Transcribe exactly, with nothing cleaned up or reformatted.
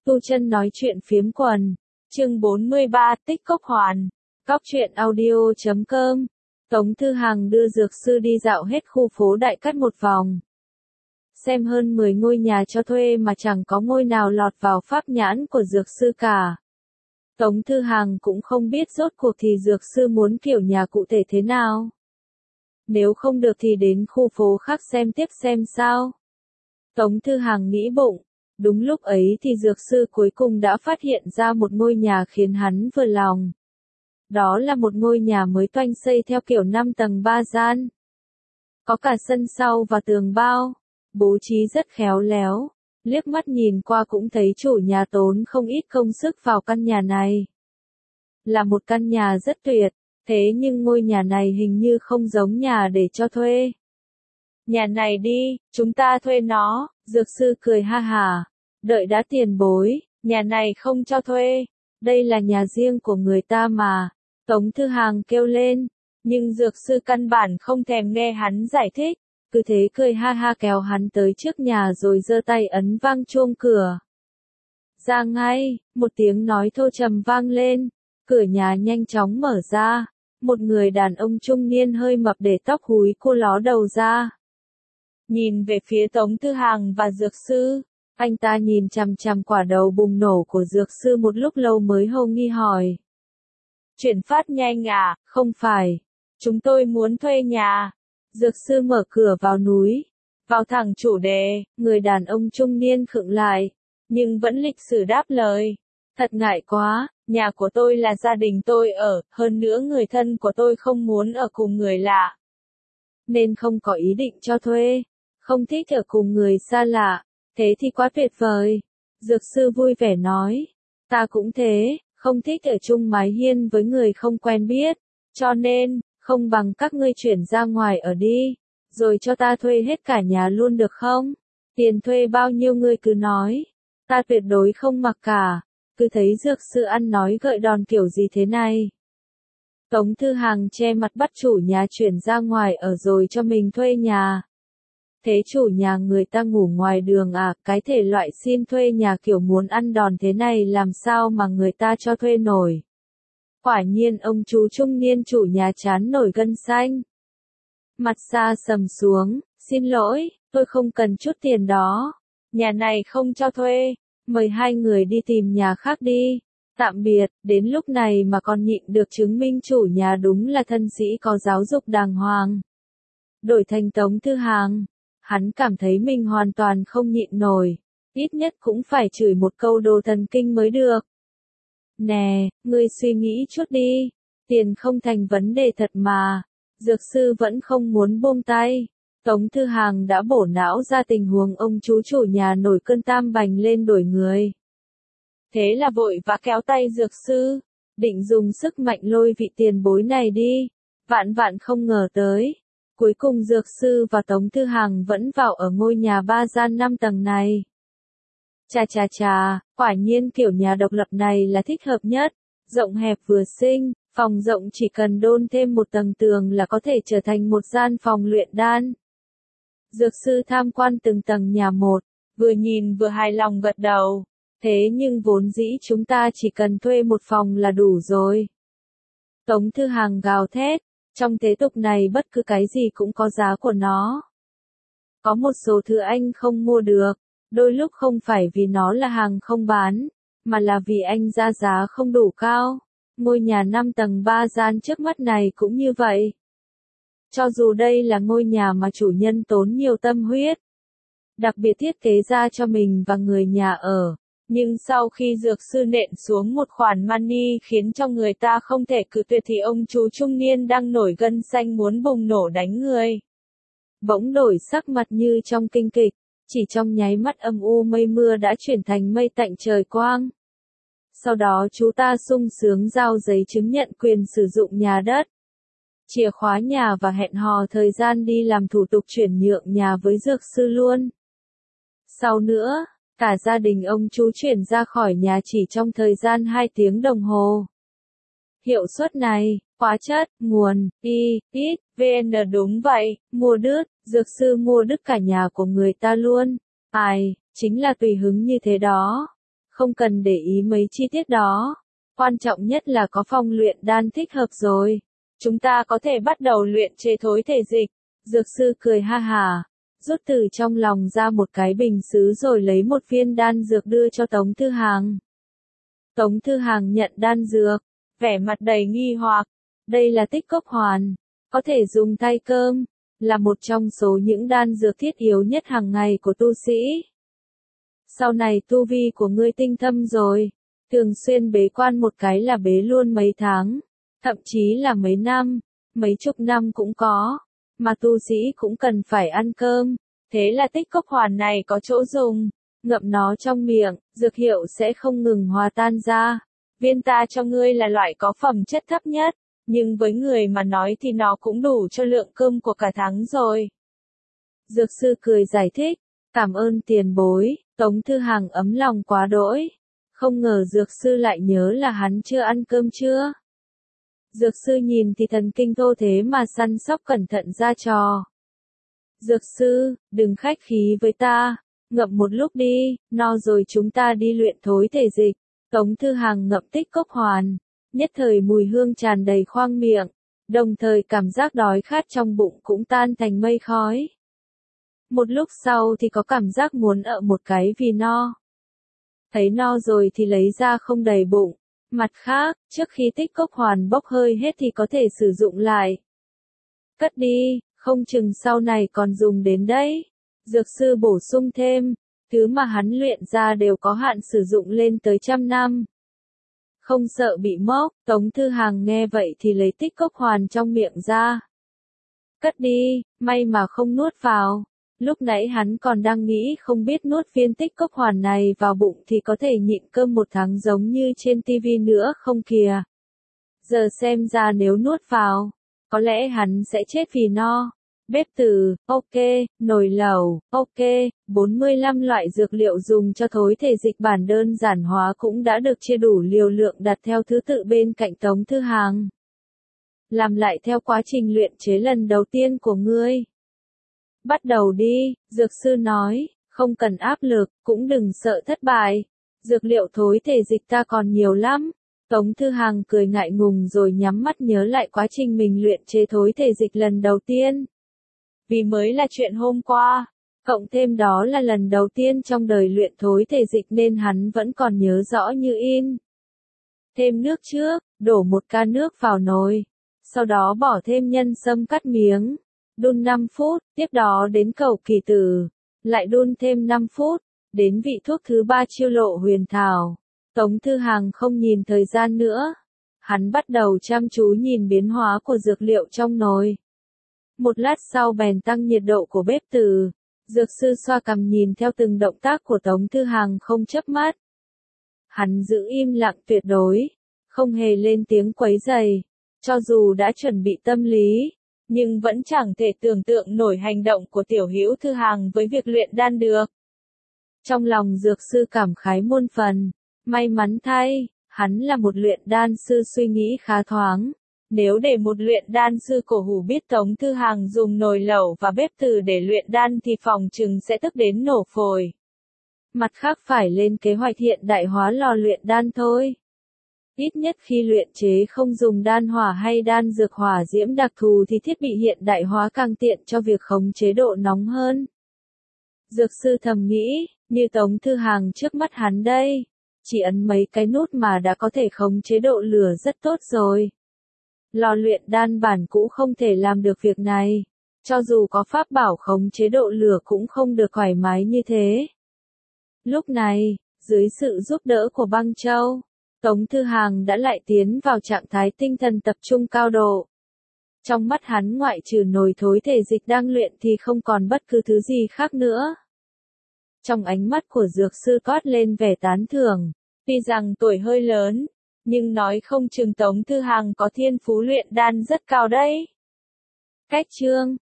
Tu Chân nói chuyện phiếm quần. Chương bốn mươi ba, Tích Cốc Hoàn. Góc truyện audio chấm com. Tống Thư Hằng đưa dược sư đi dạo hết khu phố Đại Cát một vòng. Xem hơn mười ngôi nhà cho thuê mà chẳng có ngôi nào lọt vào pháp nhãn của dược sư cả. Tống Thư Hằng cũng không biết rốt cuộc thì dược sư muốn kiểu nhà cụ thể thế nào. Nếu không được thì đến khu phố khác xem tiếp xem sao. Tống Thư Hằng nghĩ bụng. Đúng lúc ấy thì dược sư cuối cùng đã phát hiện ra một ngôi nhà khiến hắn vừa lòng. Đó là một ngôi nhà mới toanh xây theo kiểu năm tầng ba gian. Có cả sân sau và tường bao, bố trí rất khéo léo, liếc mắt nhìn qua cũng thấy chủ nhà tốn không ít công sức vào căn nhà này. Là một căn nhà rất tuyệt, thế nhưng ngôi nhà này hình như không giống nhà để cho thuê. Nhà này đi, chúng ta thuê nó, dược sư cười ha hả. Đợi đã tiền bối, nhà này không cho thuê, đây là nhà riêng của người ta mà. Tống Thư Hằng kêu lên, nhưng dược sư căn bản không thèm nghe hắn giải thích, cứ thế cười ha ha kéo hắn tới trước nhà rồi giơ tay ấn vang chuông cửa. Ra ngay, một tiếng nói thô trầm vang lên, cửa nhà nhanh chóng mở ra, một người đàn ông trung niên hơi mập để tóc húi cô ló đầu ra. Nhìn về phía Tống Thư Hằng và dược sư, anh ta nhìn chằm chằm quả đầu bùng nổ của dược sư một lúc lâu mới hâu nghi hỏi. Chuyển phát nhanh à, không phải. Chúng tôi muốn thuê nhà. Dược sư mở cửa vào núi. Vào thẳng chủ đề, người đàn ông trung niên khựng lại. Nhưng vẫn lịch sự đáp lời. Thật ngại quá, nhà của tôi là gia đình tôi ở, hơn nữa người thân của tôi không muốn ở cùng người lạ. Nên không có ý định cho thuê. Không thích ở cùng người xa lạ. Thế thì quá tuyệt vời. Dược sư vui vẻ nói. Ta cũng thế, không thích ở chung mái hiên với người không quen biết. Cho nên, không bằng các ngươi chuyển ra ngoài ở đi. Rồi cho ta thuê hết cả nhà luôn được không? Tiền thuê bao nhiêu ngươi cứ nói. Ta tuyệt đối không mặc cả. Cứ thấy dược sư ăn nói gợi đòn kiểu gì thế này. Tống Thư Hằng che mặt bắt chủ nhà chuyển ra ngoài ở rồi cho mình thuê nhà. Thế chủ nhà người ta ngủ ngoài đường à, cái thể loại xin thuê nhà kiểu muốn ăn đòn thế này làm sao mà người ta cho thuê nổi. Quả nhiên ông chú trung niên chủ nhà chán nổi gân xanh. Mặt xa sầm xuống, xin lỗi, tôi không cần chút tiền đó. Nhà này không cho thuê, mời hai người đi tìm nhà khác đi. Tạm biệt, đến lúc này mà còn nhịn được chứng minh chủ nhà đúng là thân sĩ có giáo dục đàng hoàng. Đổi thành Tống Thư Hằng. Hắn cảm thấy mình hoàn toàn không nhịn nổi, ít nhất cũng phải chửi một câu đồ thần kinh mới được. Nè, ngươi suy nghĩ chút đi, tiền không thành vấn đề thật mà. Dược sư vẫn không muốn buông tay. Tống Thư Hằng đã bổ não ra tình huống ông chú chủ nhà nổi cơn tam bành lên đổi người. Thế là vội vã kéo tay dược sư, định dùng sức mạnh lôi vị tiền bối này đi. Vạn vạn không ngờ tới. Cuối cùng dược sư và Tống Thư Hằng vẫn vào ở ngôi nhà ba gian năm tầng này. Chà chà chà, quả nhiên kiểu nhà độc lập này là thích hợp nhất. Rộng hẹp vừa xinh, phòng rộng chỉ cần đôn thêm một tầng tường là có thể trở thành một gian phòng luyện đan. Dược sư tham quan từng tầng nhà một, vừa nhìn vừa hài lòng gật đầu. Thế nhưng vốn dĩ chúng ta chỉ cần thuê một phòng là đủ rồi. Tống Thư Hằng gào thét. Trong thế tục này bất cứ cái gì cũng có giá của nó. Có một số thứ anh không mua được, đôi lúc không phải vì nó là hàng không bán, mà là vì anh ra giá không đủ cao. Ngôi nhà năm tầng ba gian trước mắt này cũng như vậy. Cho dù đây là ngôi nhà mà chủ nhân tốn nhiều tâm huyết, đặc biệt thiết kế ra cho mình và người nhà ở. Nhưng sau khi dược sư nện xuống một khoản money khiến cho người ta không thể cự tuyệt thì ông chú trung niên đang nổi gân xanh muốn bùng nổ đánh người. Bỗng đổi sắc mặt như trong kinh kịch, chỉ trong nháy mắt âm u mây mưa đã chuyển thành mây tạnh trời quang. Sau đó chú ta sung sướng giao giấy chứng nhận quyền sử dụng nhà đất, chìa khóa nhà và hẹn hò thời gian đi làm thủ tục chuyển nhượng nhà với dược sư luôn. Sau nữa, cả gia đình ông chú chuyển ra khỏi nhà chỉ trong thời gian hai tiếng đồng hồ. Hiệu suất này, hóa chất, nguồn, y, ít, vn đúng vậy, mua đứt, dược sư mua đứt cả nhà của người ta luôn. Ai, chính là tùy hứng như thế đó. Không cần để ý mấy chi tiết đó. Quan trọng nhất là có phòng luyện đan thích hợp rồi. Chúng ta có thể bắt đầu luyện chế thối thể dịch. Dược sư cười ha hả, rút từ trong lòng ra một cái bình sứ rồi lấy một viên đan dược đưa cho Tống Thư Hàng. Tống Thư Hàng nhận đan dược, vẻ mặt đầy nghi hoặc. Đây là tích cốc hoàn, có thể dùng thay cơm, là một trong số những đan dược thiết yếu nhất hàng ngày của tu sĩ. Sau này tu vi của ngươi tinh thâm rồi, thường xuyên bế quan một cái là bế luôn mấy tháng, thậm chí là mấy năm, mấy chục năm cũng có, mà tu sĩ cũng cần phải ăn cơm, thế là tích cốc hoàn này có chỗ dùng, ngậm nó trong miệng, dược hiệu sẽ không ngừng hòa tan ra. Viên ta cho ngươi là loại có phẩm chất thấp nhất, nhưng với người mà nói thì nó cũng đủ cho lượng cơm của cả tháng rồi. Dược sư cười giải thích, cảm ơn tiền bối. Tống Thư Hàng ấm lòng quá đỗi, không ngờ dược sư lại nhớ là hắn chưa ăn cơm chưa. Dược sư nhìn thì thần kinh thô thế mà săn sóc cẩn thận ra trò. Dược sư, đừng khách khí với ta, ngậm một lúc đi, no rồi chúng ta đi luyện thối thể dịch. Tống Thư Hàng ngậm tích cốc hoàn, nhất thời mùi hương tràn đầy khoang miệng, đồng thời cảm giác đói khát trong bụng cũng tan thành mây khói. Một lúc sau thì có cảm giác muốn ợ một cái vì no. Thấy no rồi thì lấy ra không đầy bụng. Mặt khác, trước khi tích cốc hoàn bốc hơi hết thì có thể sử dụng lại. Cất đi, không chừng sau này còn dùng đến đấy. Dược sư bổ sung thêm, thứ mà hắn luyện ra đều có hạn sử dụng lên tới trăm năm. Không sợ bị mốc, Tống Thư Hàng nghe vậy thì lấy tích cốc hoàn trong miệng ra. Cất đi, may mà không nuốt vào. Lúc nãy hắn còn đang nghĩ không biết nuốt viên tích cốc hoàn này vào bụng thì có thể nhịn cơm một tháng giống như trên tivi nữa không kìa. Giờ xem ra nếu nuốt vào, có lẽ hắn sẽ chết vì no. Bếp từ, ok, nồi lẩu, ok, bốn mươi lăm loại dược liệu dùng cho thối thể dịch bản đơn giản hóa cũng đã được chia đủ liều lượng đặt theo thứ tự bên cạnh Tống Thư Hàng. Làm lại theo quá trình luyện chế lần đầu tiên của ngươi. Bắt đầu đi, dược sư nói, không cần áp lực, cũng đừng sợ thất bại. Dược liệu thối thể dịch ta còn nhiều lắm. Tống Thư Hàng cười ngại ngùng rồi nhắm mắt nhớ lại quá trình mình luyện chế thối thể dịch lần đầu tiên. Vì mới là chuyện hôm qua, cộng thêm đó là lần đầu tiên trong đời luyện thối thể dịch nên hắn vẫn còn nhớ rõ như in. Thêm nước trước, đổ một ca nước vào nồi, sau đó bỏ thêm nhân sâm cắt miếng. Đun năm phút, tiếp đó đến cầu kỳ tử, lại đun thêm năm phút, đến vị thuốc thứ ba chiêu lộ huyền thảo. Tống Thư Hàng không nhìn thời gian nữa. Hắn bắt đầu chăm chú nhìn biến hóa của dược liệu trong nồi. Một lát sau bèn tăng nhiệt độ của bếp từ. Dược sư xoa cằm nhìn theo từng động tác của Tống Thư Hàng không chớp mắt. Hắn giữ im lặng tuyệt đối, không hề lên tiếng quấy rầy. Cho dù đã chuẩn bị tâm lý, nhưng vẫn chẳng thể tưởng tượng nổi hành động của tiểu hữu Thư Hàng với việc luyện đan được. Trong lòng dược sư cảm khái muôn phần, may mắn thay, hắn là một luyện đan sư suy nghĩ khá thoáng. Nếu để một luyện đan sư cổ hủ biết Tống Thư Hàng dùng nồi lẩu và bếp từ để luyện đan thì phòng chừng sẽ tức đến nổ phổi. Mặt khác phải lên kế hoạch hiện đại hóa lò luyện đan thôi. Ít nhất khi luyện chế không dùng đan hỏa hay đan dược hỏa diễm đặc thù thì thiết bị hiện đại hóa càng tiện cho việc khống chế độ nóng hơn. Dược sư thầm nghĩ, như Tống Thư Hàng trước mắt hắn đây, chỉ ấn mấy cái nút mà đã có thể khống chế độ lửa rất tốt rồi. Lò luyện đan bản cũ không thể làm được việc này, cho dù có pháp bảo khống chế độ lửa cũng không được thoải mái như thế. Lúc này, dưới sự giúp đỡ của Băng Châu, Tống Thư Hàng đã lại tiến vào trạng thái tinh thần tập trung cao độ. Trong mắt hắn ngoại trừ nồi thối thể dịch đang luyện thì không còn bất cứ thứ gì khác nữa. Trong ánh mắt của dược sư toát lên vẻ tán thưởng, tuy rằng tuổi hơi lớn, nhưng nói không chừng Tống Thư Hàng có thiên phú luyện đan rất cao đấy. Cách chương